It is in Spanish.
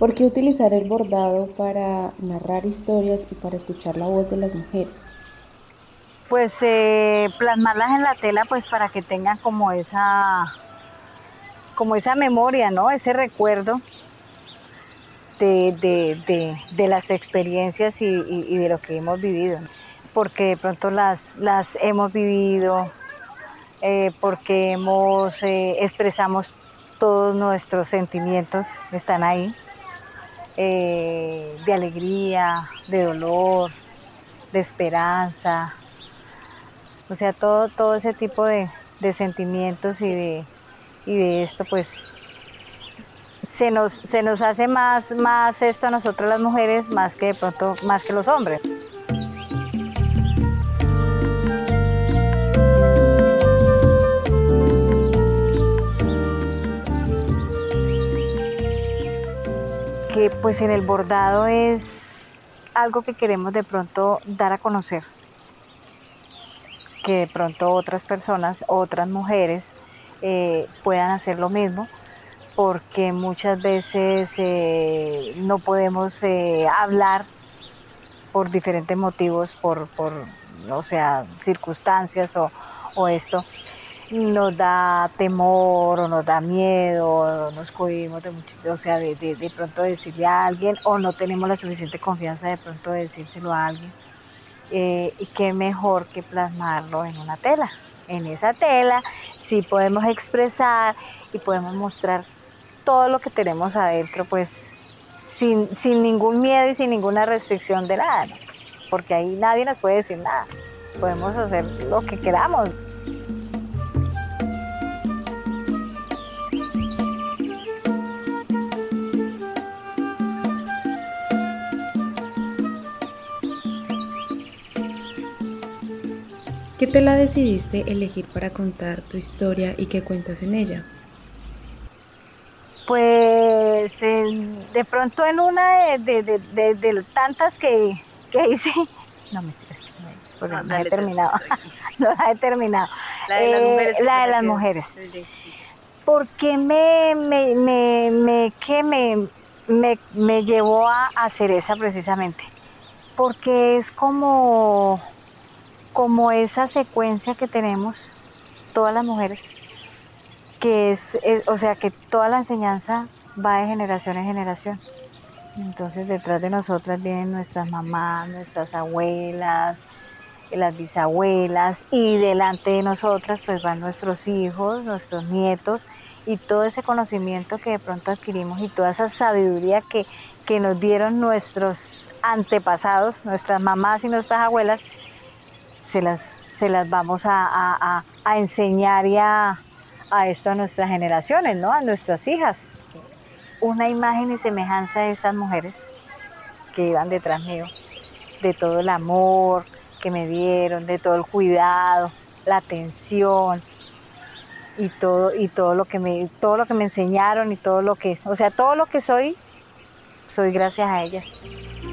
¿Por qué utilizar el bordado para narrar historias y para escuchar la voz de las mujeres? Pues plasmarlas en la tela pues para que tengan como esa memoria, ¿no? Ese recuerdo de las experiencias y de lo que hemos vivido, ¿no? Porque de pronto las hemos vivido, porque expresamos todos nuestros sentimientos, están ahí, de alegría, de dolor, de esperanza, o sea, todo ese tipo de sentimientos y de esto, pues se nos hace más esto a nosotros las mujeres, más que de pronto, más que los hombres. Que pues en el bordado es algo que queremos de pronto dar a conocer, que de pronto otras personas, otras mujeres puedan hacer lo mismo, porque muchas veces no podemos hablar por diferentes motivos, o sea, circunstancias o esto, nos da temor o nos da miedo, o nos cohibimos o sea, de pronto decirle a alguien o no tenemos la suficiente confianza de pronto de decírselo a alguien. Y qué mejor que plasmarlo en una tela. En esa tela sí podemos expresar y podemos mostrar todo lo que tenemos adentro, pues sin ningún miedo y sin ninguna restricción de nada, ¿no? Porque ahí nadie nos puede decir nada. Podemos hacer lo que queramos. ¿Qué tela decidiste elegir para contar tu historia y qué cuentas en ella? Pues de pronto en una de tantas que hice, no me porque no he Dale, terminado, tranquila. no la he terminado. La de las mujeres que te La de las refieres. mujeres. Sí, sí. ¿Por qué me llevó a hacer esa precisamente? Porque es como esa secuencia que tenemos todas las mujeres, que o sea, que toda la enseñanza va de generación en generación. Entonces detrás de nosotras vienen nuestras mamás, nuestras abuelas, las bisabuelas y delante de nosotras pues van nuestros hijos, nuestros nietos y todo ese conocimiento que de pronto adquirimos y toda esa sabiduría que nos dieron nuestros antepasados, nuestras mamás y nuestras abuelas, se las, se las vamos a enseñar a esto a nuestras generaciones, ¿no? A nuestras hijas. Una imagen y semejanza de esas mujeres que iban detrás mío, de todo el amor que me dieron, de todo el cuidado, la atención todo lo que me enseñaron y todo lo que, o sea, todo lo que soy gracias a ellas.